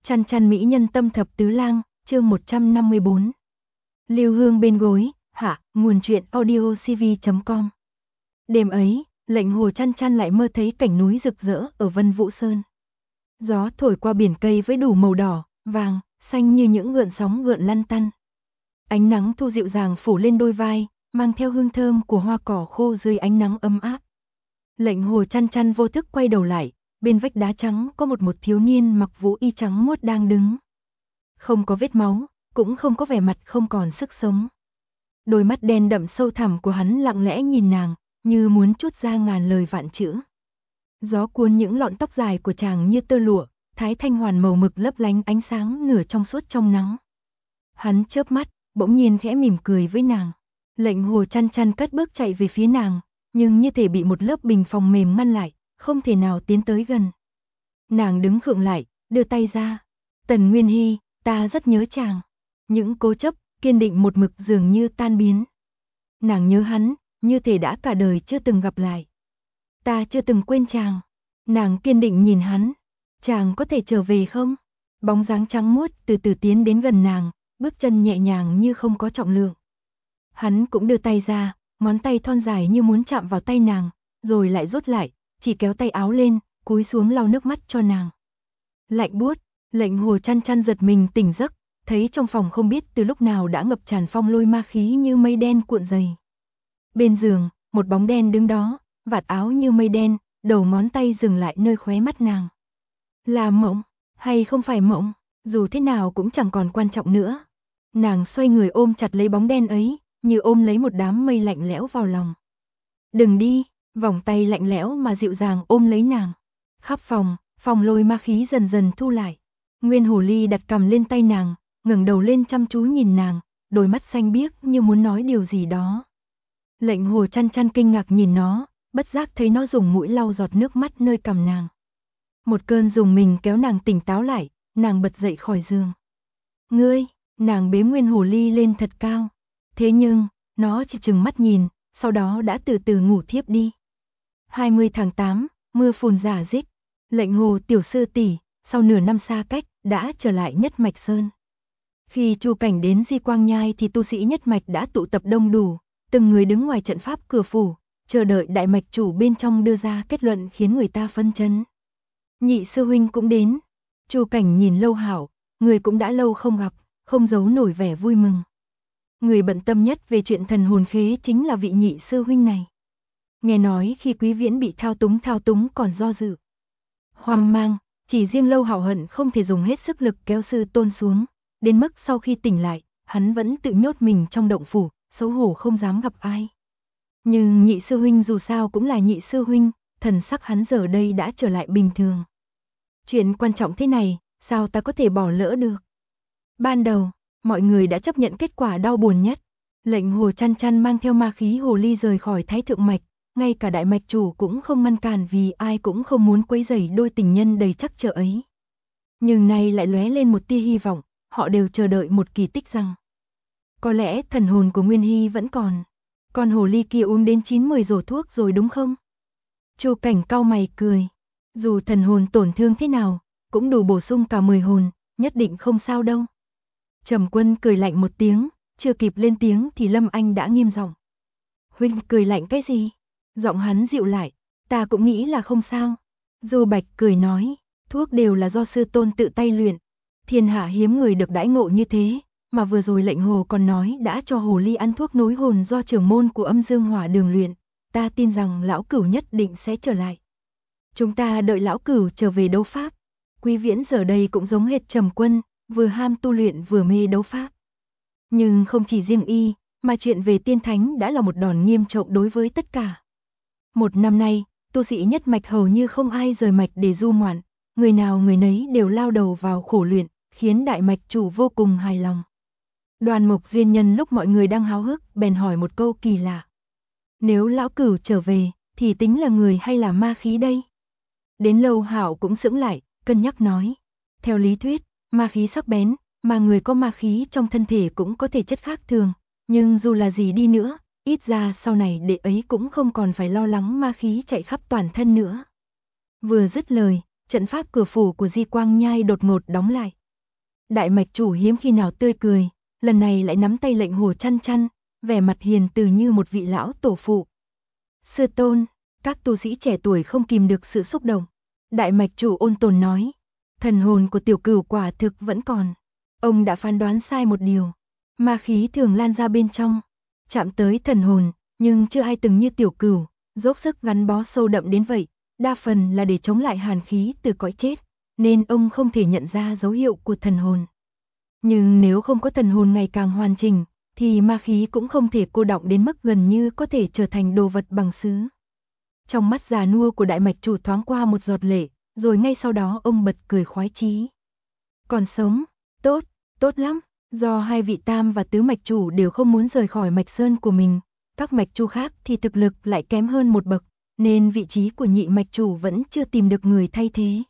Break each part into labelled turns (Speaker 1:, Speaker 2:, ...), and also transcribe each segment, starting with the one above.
Speaker 1: Chăn chăn mỹ nhân tâm thập tứ lang, chương 154. Lưu hương bên gối, hạ, nguồn truyện audiocv.com. Đêm ấy, Lệnh Hồ chăn chăn lại mơ thấy cảnh núi rực rỡ ở Vân Vũ Sơn. Gió thổi qua biển cây với đủ màu đỏ, vàng, xanh như những gợn sóng gợn lăn tăn. Ánh nắng thu dịu dàng phủ lên đôi vai, mang theo hương thơm của hoa cỏ khô dưới ánh nắng ấm áp. Lệnh Hồ chăn chăn vô thức quay đầu lại, bên vách đá trắng có một thiếu niên mặc vũ y trắng muốt đang đứng. Không có vết máu, cũng không có vẻ mặt không còn sức sống. Đôi mắt đen đậm sâu thẳm của hắn lặng lẽ nhìn nàng, như muốn trút ra ngàn lời vạn chữ. Gió cuốn những lọn tóc dài của chàng như tơ lụa, thái thanh hoàn màu mực lấp lánh ánh sáng nửa trong suốt trong nắng. Hắn chớp mắt, bỗng nhiên khẽ mỉm cười với nàng. Lệnh Hồ chăn chăn cất bước chạy về phía nàng, nhưng như thể bị một lớp bình phong mềm ngăn lại, không thể nào tiến tới gần. Nàng đứng khựng lại, đưa tay ra. Tần Nguyên Hy, ta rất nhớ chàng. Những cố chấp, kiên định một mực dường như tan biến. Nàng nhớ hắn, như thể đã cả đời chưa từng gặp lại. Ta chưa từng quên chàng. Nàng kiên định nhìn hắn. Chàng có thể trở về không? Bóng dáng trắng muốt từ từ tiến đến gần nàng, bước chân nhẹ nhàng như không có trọng lượng. Hắn cũng đưa tay ra, ngón tay thon dài như muốn chạm vào tay nàng, rồi lại rút lại, chỉ kéo tay áo lên, cúi xuống lau nước mắt cho nàng. Lạnh buốt, Lệnh Hồ chăn chăn giật mình tỉnh giấc, thấy trong phòng không biết từ lúc nào đã ngập tràn phong lôi ma khí như mây đen cuộn dày. Bên giường, một bóng đen đứng đó, vạt áo như mây đen, đầu ngón tay dừng lại nơi khóe mắt nàng. Là mộng, hay không phải mộng, dù thế nào cũng chẳng còn quan trọng nữa. Nàng xoay người ôm chặt lấy bóng đen ấy, như ôm lấy một đám mây lạnh lẽo vào lòng. Đừng đi, vòng tay lạnh lẽo mà dịu dàng ôm lấy nàng. Khắp phòng, phong lôi ma khí dần dần thu lại. Nguyên Hồ Ly đặt cằm lên tay nàng, ngẩng đầu lên chăm chú nhìn nàng, đôi mắt xanh biếc như muốn nói điều gì đó. Lệnh Hồ chăn chăn kinh ngạc nhìn nó, bất giác thấy nó dùng mũi lau giọt nước mắt nơi cằm nàng. Một cơn rùng mình kéo nàng tỉnh táo lại, nàng bật dậy khỏi giường. Ngươi, nàng bế Nguyên Hồ Ly lên thật cao. Thế nhưng, nó chỉ chừng mắt nhìn, sau đó đã từ từ ngủ thiếp đi. 20 tháng 8, mưa phùn rả rích. Lệnh Hồ tiểu sư tỷ, sau nửa năm xa cách, đã trở lại Nhất Mạch Sơn. Khi Chu Cảnh đến Di Quang Nhai thì tu sĩ Nhất Mạch đã tụ tập đông đủ, từng người đứng ngoài trận pháp cửa phủ, chờ đợi đại mạch chủ bên trong đưa ra kết luận khiến người ta phân chấn. Nhị sư huynh cũng đến. Chu Cảnh nhìn Lâu Hảo, người cũng đã lâu không gặp, không giấu nổi vẻ vui mừng. Người bận tâm nhất về chuyện thần hồn khế chính là vị nhị sư huynh này. Nghe nói khi Quý Viễn bị thao túng còn do dự. Hoang mang, chỉ riêng Lâu Hảo hận không thể dùng hết sức lực kéo sư tôn xuống, đến mức sau khi tỉnh lại, hắn vẫn tự nhốt mình trong động phủ, xấu hổ không dám gặp ai. Nhưng nhị sư huynh dù sao cũng là nhị sư huynh, thần sắc hắn giờ đây đã trở lại bình thường. Chuyện quan trọng thế này, sao ta có thể bỏ lỡ được? Ban đầu, mọi người đã chấp nhận kết quả đau buồn nhất. Lệnh Hồ chăn chăn mang theo ma khí hồ ly rời khỏi Thái Thượng Mạch, ngay cả đại mạch chủ cũng không ngăn cản vì ai cũng không muốn quấy rầy đôi tình nhân đầy trắc trở ấy. Nhưng nay lại lóe lên một tia hy vọng, họ đều chờ đợi một kỳ tích rằng có lẽ thần hồn của Nguyên Hy vẫn còn. Con hồ ly kia uống đến 9-10 rổ thuốc rồi đúng không? Chu Cảnh cau mày cười. Dù thần hồn tổn thương thế nào, cũng đủ bổ sung cả 10 hồn, nhất định không sao đâu. Trầm Quân cười lạnh một tiếng, chưa kịp lên tiếng thì Lâm Anh đã nghiêm giọng. Huynh cười lạnh cái gì? Giọng hắn dịu lại, ta cũng nghĩ là không sao. Du Bạch cười nói, thuốc đều là do sư tôn tự tay luyện. Thiên hạ hiếm người được đãi ngộ như thế, mà vừa rồi Lệnh Hồ còn nói đã cho hồ ly ăn thuốc nối hồn do trưởng môn của Âm Dương Hỏa Đường luyện. Ta tin rằng lão cửu nhất định sẽ trở lại. Chúng ta đợi lão cửu trở về đấu pháp. Quý Viễn giờ đây cũng giống hệt Trầm Quân, vừa ham tu luyện vừa mê đấu pháp. Nhưng không chỉ riêng y, mà chuyện về tiên thánh đã là một đòn nghiêm trọng đối với tất cả. Một năm nay, tu sĩ Nhất Mạch hầu như không ai rời mạch để du ngoạn, người nào người nấy đều lao đầu vào khổ luyện, khiến đại mạch chủ vô cùng hài lòng. Đoàn Mục Duyên nhân lúc mọi người đang háo hức bèn hỏi một câu kỳ lạ. Nếu lão cửu trở về, thì tính là người hay là ma khí đây? Đến Lâu Hảo cũng sững lại, cân nhắc nói. Theo lý thuyết, ma khí sắc bén, mà người có ma khí trong thân thể cũng có thể chất khác thường. Nhưng dù là gì đi nữa, ít ra sau này đệ ấy cũng không còn phải lo lắng ma khí chạy khắp toàn thân nữa. Vừa dứt lời, trận pháp cửa phủ của Di Quang Nhai đột ngột đóng lại. Đại mạch chủ hiếm khi nào tươi cười, lần này lại nắm tay Lệnh Hồ Chăn Chăn, vẻ mặt hiền từ như một vị lão tổ phụ. Sư tôn, các tu sĩ trẻ tuổi không kìm được sự xúc động. Đại mạch chủ ôn tồn nói, thần hồn của tiểu cửu quả thực vẫn còn. Ông đã phán đoán sai một điều, ma khí thường lan ra bên trong, chạm tới thần hồn, nhưng chưa ai từng như tiểu cửu, dốc sức gắn bó sâu đậm đến vậy, đa phần là để chống lại hàn khí từ cõi chết, nên ông không thể nhận ra dấu hiệu của thần hồn. Nhưng nếu không có thần hồn ngày càng hoàn chỉnh, thì ma khí cũng không thể cô đọng đến mức gần như có thể trở thành đồ vật bằng sứ. Trong mắt già nua của đại mạch chủ thoáng qua một giọt lệ, rồi ngay sau đó ông bật cười khoái chí. Còn sống, tốt, tốt lắm, do hai vị tam và tứ mạch chủ đều không muốn rời khỏi mạch sơn của mình, các mạch chủ khác thì thực lực lại kém hơn một bậc, nên vị trí của nhị mạch chủ vẫn chưa tìm được người thay thế.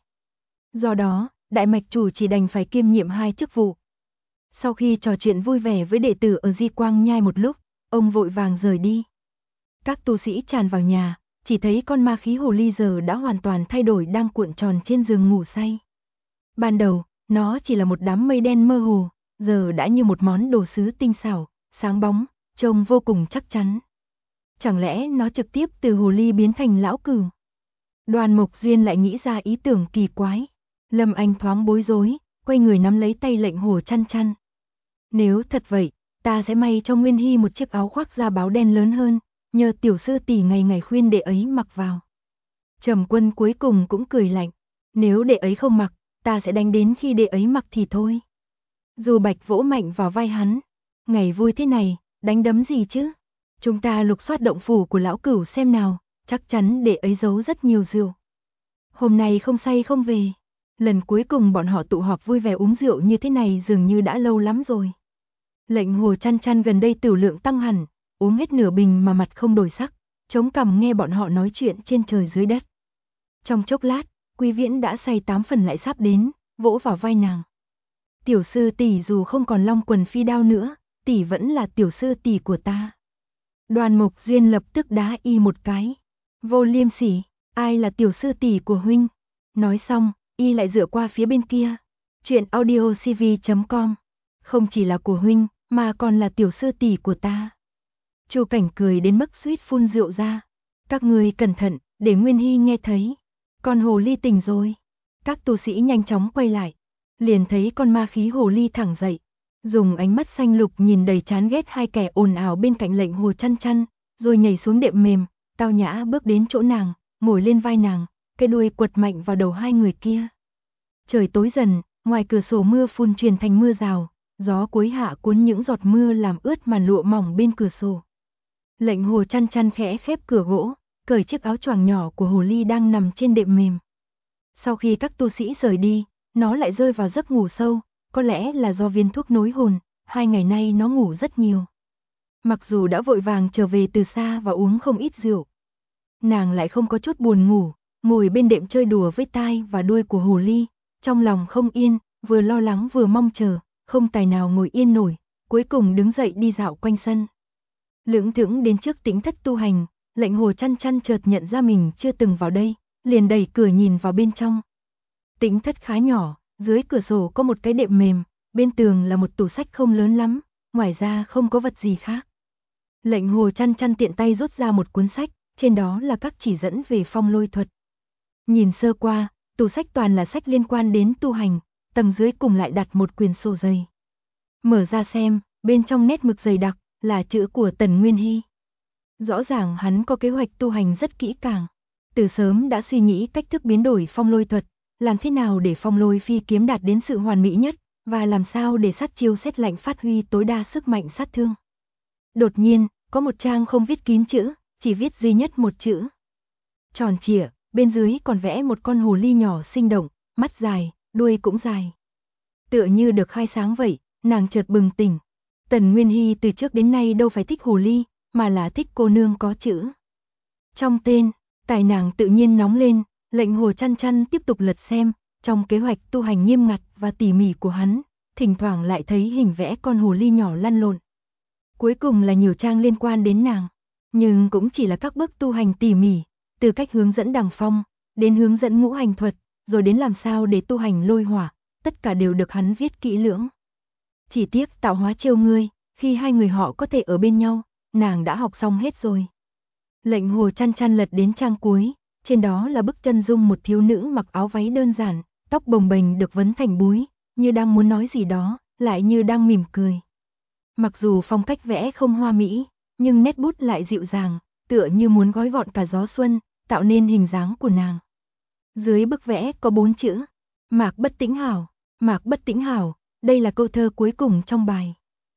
Speaker 1: Do đó, đại mạch chủ chỉ đành phải kiêm nhiệm hai chức vụ. Sau khi trò chuyện vui vẻ với đệ tử ở Di Quang Nhai một lúc, ông vội vàng rời đi. Các tu sĩ tràn vào nhà, chỉ thấy con ma khí hồ ly giờ đã hoàn toàn thay đổi đang cuộn tròn trên giường ngủ say. Ban đầu, nó chỉ là một đám mây đen mơ hồ, giờ đã như một món đồ sứ tinh xảo, sáng bóng, trông vô cùng chắc chắn. Chẳng lẽ nó trực tiếp từ hồ ly biến thành lão cửu? Đoàn Mộc Duyên lại nghĩ ra ý tưởng kỳ quái. Lâm Anh thoáng bối rối, quay người nắm lấy tay Lệnh Hồ Chăn Chăn. Nếu thật vậy, ta sẽ may cho Nguyên Hy một chiếc áo khoác da báo đen lớn hơn, nhờ tiểu sư tỷ ngày ngày khuyên đệ ấy mặc vào. Trầm Quân cuối cùng cũng cười lạnh, nếu đệ ấy không mặc, ta sẽ đánh đến khi đệ ấy mặc thì thôi. Dù Bạch vỗ mạnh vào vai hắn, ngày vui thế này, đánh đấm gì chứ? Chúng ta lục soát động phủ của lão cửu xem nào, chắc chắn đệ ấy giấu rất nhiều rượu. Hôm nay không say không về. Lần cuối cùng bọn họ tụ họp vui vẻ uống rượu như thế này dường như đã lâu lắm rồi. Lệnh Hồ Chăn Chăn gần đây tửu lượng tăng hẳn, uống hết nửa bình mà mặt không đổi sắc, chống cằm nghe bọn họ nói chuyện trên trời dưới đất. Trong chốc lát, Quý Viễn đã say 8 phần lại sắp đến, vỗ vào vai nàng. Tiểu sư tỷ dù không còn long quần phi đao nữa, tỷ vẫn là tiểu sư tỷ của ta. Đoàn Mộc Duyên lập tức đá y một cái. Vô liêm sỉ, ai là tiểu sư tỷ của huynh? Nói xong, y lại dựa qua phía bên kia. Chuyện audiocv.com. Không chỉ là của huynh, mà còn là tiểu sư tỷ của ta. Chu Cảnh cười đến mức suýt phun rượu ra. Các người cẩn thận, để Nguyên Hy nghe thấy. Con hồ ly tỉnh rồi. Các tu sĩ nhanh chóng quay lại. Liền thấy con ma khí hồ ly thẳng dậy. Dùng ánh mắt xanh lục nhìn đầy chán ghét hai kẻ ồn ào bên cạnh Lệnh Hồ Chăn Chăn, rồi nhảy xuống đệm mềm, tao nhã bước đến chỗ nàng, ngồi lên vai nàng, cái đuôi quật mạnh vào đầu hai người kia. Trời tối dần, ngoài cửa sổ mưa phùn truyền thành mưa rào, gió cuối hạ cuốn những giọt mưa làm ướt màn lụa mỏng bên cửa sổ. Lệnh Hồ Chăn Chăn khẽ khép cửa gỗ, cởi chiếc áo choàng nhỏ của hồ ly đang nằm trên đệm mềm. Sau khi các tu sĩ rời đi, nó lại rơi vào giấc ngủ sâu, có lẽ là do viên thuốc nối hồn, 2 ngày nay nó ngủ rất nhiều. Mặc dù đã vội vàng trở về từ xa và uống không ít rượu, nàng lại không có chút buồn ngủ, ngồi bên đệm chơi đùa với tai và đuôi của hồ ly, trong lòng không yên, vừa lo lắng vừa mong chờ, không tài nào ngồi yên nổi, cuối cùng đứng dậy đi dạo quanh sân. Lững thững đến trước Tĩnh Thất tu hành, Lệnh Hồ Chăn Chăn chợt nhận ra mình chưa từng vào đây, liền đẩy cửa nhìn vào bên trong. Tĩnh Thất khá nhỏ, dưới cửa sổ có một cái đệm mềm, bên tường là một tủ sách không lớn lắm, ngoài ra không có vật gì khác. Lệnh Hồ Chăn Chăn tiện tay rút ra một cuốn sách, trên đó là các chỉ dẫn về phong lôi thuật. Nhìn sơ qua, tủ sách toàn là sách liên quan đến tu hành, tầng dưới cùng lại đặt một quyển sổ dày. Mở ra xem, bên trong nét mực dày đặc, là chữ của Tần Nguyên Hy. Rõ ràng hắn có kế hoạch tu hành rất kỹ càng, từ sớm đã suy nghĩ cách thức biến đổi phong lôi thuật, làm thế nào để phong lôi phi kiếm đạt đến sự hoàn mỹ nhất, và làm sao để sát chiêu sét lạnh phát huy tối đa sức mạnh sát thương. Đột nhiên, có một trang không viết kín chữ, chỉ viết duy nhất một chữ. Tròn trịa, bên dưới còn vẽ một con hồ ly nhỏ sinh động, mắt dài, đuôi cũng dài. Tựa như được khai sáng vậy, nàng chợt bừng tỉnh. Tần Nguyên Hy từ trước đến nay đâu phải thích hồ ly, mà là thích cô nương có chữ. Trong tên, tài nàng tự nhiên nóng lên, Lệnh Hồ Chăn Chăn tiếp tục lật xem, trong kế hoạch tu hành nghiêm ngặt và tỉ mỉ của hắn, thỉnh thoảng lại thấy hình vẽ con hồ ly nhỏ lăn lộn. Cuối cùng là nhiều trang liên quan đến nàng, nhưng cũng chỉ là các bước tu hành tỉ mỉ, từ cách hướng dẫn đằng phong, đến hướng dẫn ngũ hành thuật, rồi đến làm sao để tu hành lôi hỏa, tất cả đều được hắn viết kỹ lưỡng. Chỉ tiếc tạo hóa trêu ngươi, khi hai người họ có thể ở bên nhau, nàng đã học xong hết rồi. Lệnh Hồ chăn chăn lật đến trang cuối, trên đó là bức chân dung một thiếu nữ mặc áo váy đơn giản, tóc bồng bềnh được vấn thành búi, như đang muốn nói gì đó, lại như đang mỉm cười. Mặc dù phong cách vẽ không hoa mỹ, nhưng nét bút lại dịu dàng, tựa như muốn gói gọn cả gió xuân, tạo nên hình dáng của nàng. Dưới bức vẽ có 4 chữ, Mạc Bất Tĩnh Hảo, Mạc Bất Tĩnh Hảo, đây là câu thơ cuối cùng trong bài.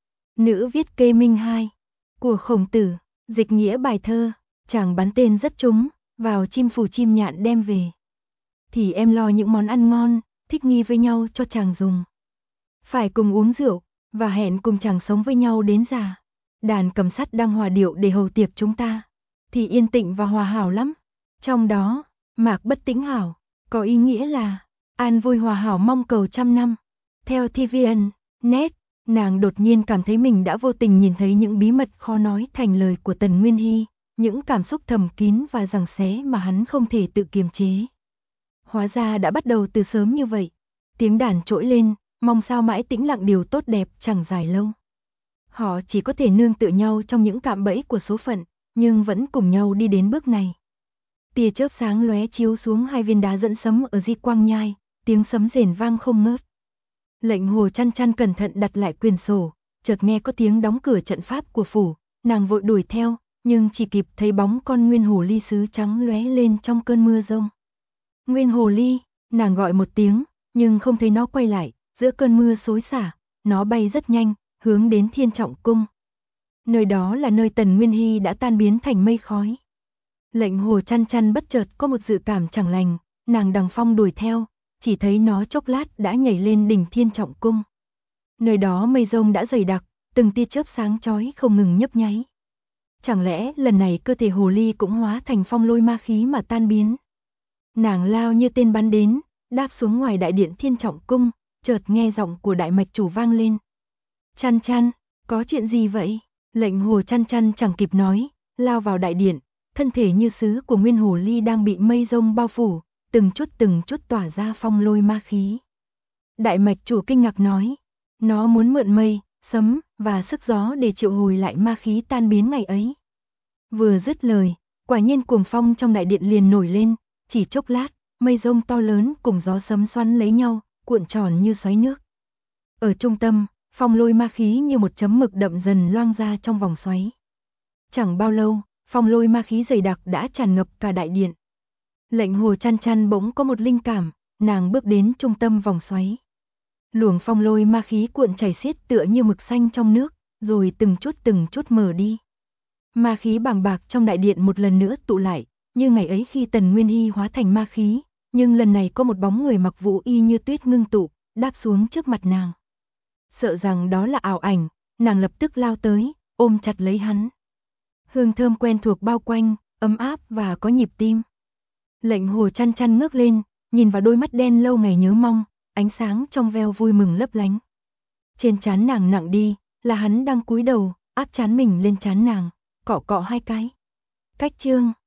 Speaker 1: Nữ viết kê minh 2, của Khổng Tử, dịch nghĩa bài thơ, chàng bắn tên rất trúng, vào chim phủ chim nhạn đem về. Thì em lo những món ăn ngon, thích nghi với nhau cho chàng dùng. Phải cùng uống rượu, và hẹn cùng chàng sống với nhau đến già. Đàn cầm sắt đang hòa điệu để hầu tiệc chúng ta, thì yên tĩnh và hòa hảo lắm. Trong đó, Mạc Bất Tĩnh Hảo, có ý nghĩa là an vui hòa hảo mong cầu trăm năm. Theo TVN, net, nàng đột nhiên cảm thấy mình đã vô tình nhìn thấy những bí mật khó nói thành lời của Tần Nguyên Hy, những cảm xúc thầm kín và giằng xé mà hắn không thể tự kiềm chế. Hóa ra đã bắt đầu từ sớm như vậy. Tiếng đàn trỗi lên, mong sao mãi tĩnh lặng điều tốt đẹp chẳng dài lâu. Họ chỉ có thể nương tựa nhau trong những cạm bẫy của số phận, nhưng vẫn cùng nhau đi đến bước này. Tia chớp sáng lóe chiếu xuống hai viên đá dẫn sấm ở Di Quang Nhai, tiếng sấm rền vang không ngớt. Lệnh Hồ chăn chăn cẩn thận đặt lại quyển sổ, chợt nghe có tiếng đóng cửa trận pháp của phủ, nàng vội đuổi theo, nhưng chỉ kịp thấy bóng con nguyên hồ ly sứ trắng lóe lên trong cơn mưa rông. Nguyên hồ ly, nàng gọi một tiếng, nhưng không thấy nó quay lại, giữa cơn mưa xối xả, nó bay rất nhanh, hướng đến Thiên Trọng Cung. Nơi đó là nơi Tần Nguyên Hy đã tan biến thành mây khói. Lệnh Hồ chăn chăn bất chợt có một dự cảm chẳng lành, nàng đằng phong đuổi theo, chỉ thấy nó chốc lát đã nhảy lên đỉnh Thiên Trọng Cung. Nơi đó mây rông đã dày đặc, từng tia chớp sáng chói không ngừng nhấp nháy. Chẳng lẽ lần này cơ thể hồ ly cũng hóa thành phong lôi ma khí mà tan biến? Nàng lao như tên bắn đến, đáp xuống ngoài đại điện Thiên Trọng Cung, chợt nghe giọng của đại mạch chủ vang lên. Chăn chăn, có chuyện gì vậy? Lệnh Hồ chăn chăn chẳng kịp nói, lao vào đại điện, thân thể như sứ của nguyên hồ ly đang bị mây rông bao phủ, từng chút tỏa ra phong lôi ma khí. Đại mạch chủ kinh ngạc nói, nó muốn mượn mây, sấm và sức gió để triệu hồi lại ma khí tan biến ngày ấy. Vừa dứt lời, quả nhiên cuồng phong trong đại điện liền nổi lên, chỉ chốc lát, mây rông to lớn cùng gió sấm xoắn lấy nhau, cuộn tròn như xoáy nước. Ở trung tâm, phong lôi ma khí như một chấm mực đậm dần loang ra trong vòng xoáy. Chẳng bao lâu, phong lôi ma khí dày đặc đã tràn ngập cả đại điện. Lệnh Hồ chăn chăn bỗng có một linh cảm, nàng bước đến trung tâm vòng xoáy. Luồng phong lôi ma khí cuộn chảy xiết tựa như mực xanh trong nước, rồi từng chút mở đi. Ma khí bàng bạc trong đại điện một lần nữa tụ lại, như ngày ấy khi Tần Nguyên Hy hóa thành ma khí, nhưng lần này có một bóng người mặc vũ y như tuyết ngưng tụ, đáp xuống trước mặt nàng. Sợ rằng đó là ảo ảnh, nàng lập tức lao tới, ôm chặt lấy hắn. Hương thơm quen thuộc bao quanh, ấm áp và có nhịp tim. Lệnh Hồ chăn chăn ngước lên, nhìn vào đôi mắt đen lâu ngày nhớ mong, ánh sáng trong veo vui mừng lấp lánh. Trên trán nàng nặng đi, là hắn đang cúi đầu, áp trán mình lên trán nàng, cọ cọ hai cái. Cách chương